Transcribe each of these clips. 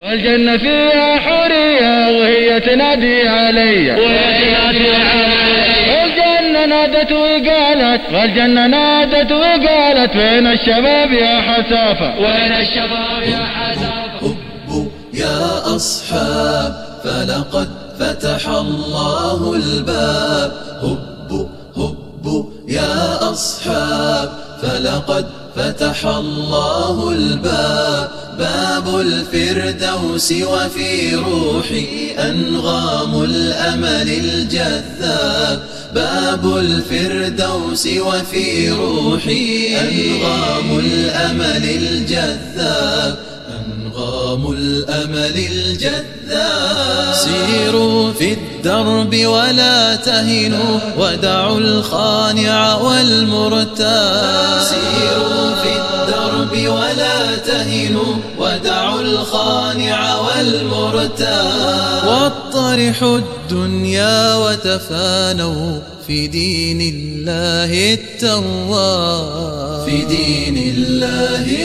والجنة فيها حورية وهي تنادي علي، والجنة نادت وقالت وين الشباب يا حسافة، وين الشباب يا حسافة. هبوا يا أصحاب فلقد فتح الله الباب، هبوا هبوا يا أصحاب فلقد فتح الله الباب، باب الفردوس وفي روحي أنغام الأمل الجذاب، باب الفردوس وفي روحي أنغام الأمل الجذاب، أنغام الأمل الجذاب. سيروا في الدرب ولا تهنوا ودعوا الخانع والمرتاب، سيروا في الدرب ولا تهنوا ودعوا الخانع والمرتاب، واطرحوا الدنيا وتفانوا في دين الله التواب، في دين الله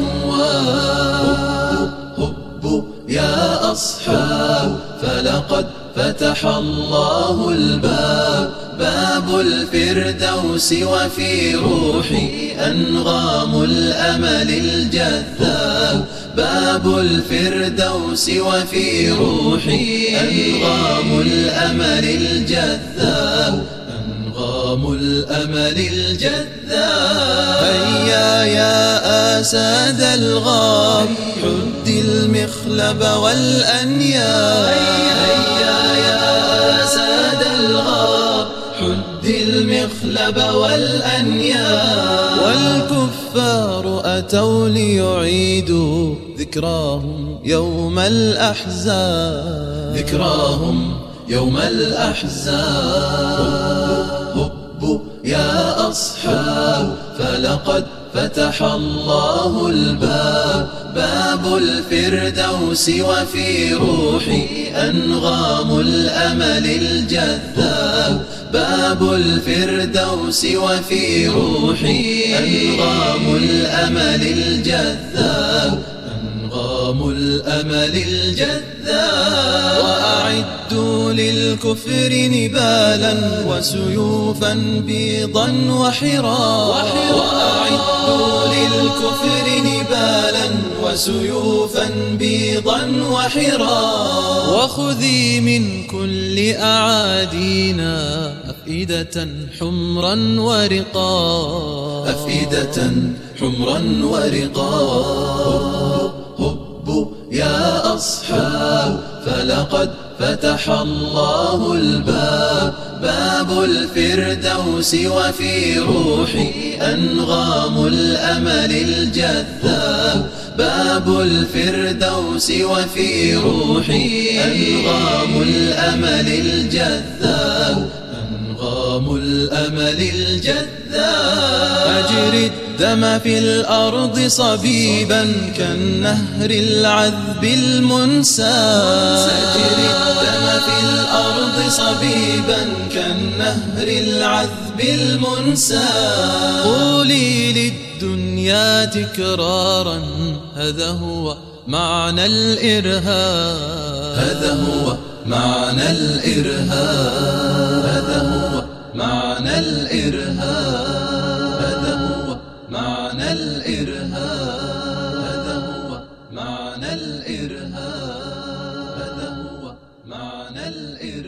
التواب. هبوا يا أصحاب فلقد فتح الله الباب، باب الفردوس وفي روحي أنغام الأمل الجذاب، باب الفردوس وفي روحي أنغام الأمل الجذاب، أنغام الأمل الجذاب. هيا يا أسد الغاب حد المخلب والأنياب، هيا يا أسد الغاب حد المخلب والأنياب، والكفار أتوا ليعيدوا ذكراهم يوم الأحزاب، ذكراهم يوم الأحزاب. هبوا يا أصحاب فلقد فتح الله الباب، باب الفردوس وفي روحي أنغام الأمل الجذاب، باب الفردوس وفي روحي أنغام الأمل الجذاب، أنغام الأمل الجذاب. وأعدوا للكفر نبالا وسيوفا بيضا وحرا، وأعدوا للكفر نبالا وسيوفا بيضا وحرا، وخذي من كل أعادينا أفئدة حمرا ورقا، أفئدة حمرا ورقا. هبوا يا أصحاب فلقد فتح الله الباب، باب الفردوس وفي روحي أنغام الأمل الجذاب، باب الفردوس وفي روحي أنغام الأمل الجذاب، أنغام الأمل الجذاب. أجري الدم في الأرض صبيبا كالنهر العذب المنساب، أجري الدم في الأرض صبيبا كالنهر العذب المنساب. قولي للدنيا تكرارا هذا هو معنى الإرهاب، هذا هو معنى الإرهاب، هذا هو معنى الإرهاب، هذا هو معنى الإرهاب، هذا هو معنى الإرهاب، هذا هو معنى الإرهاب.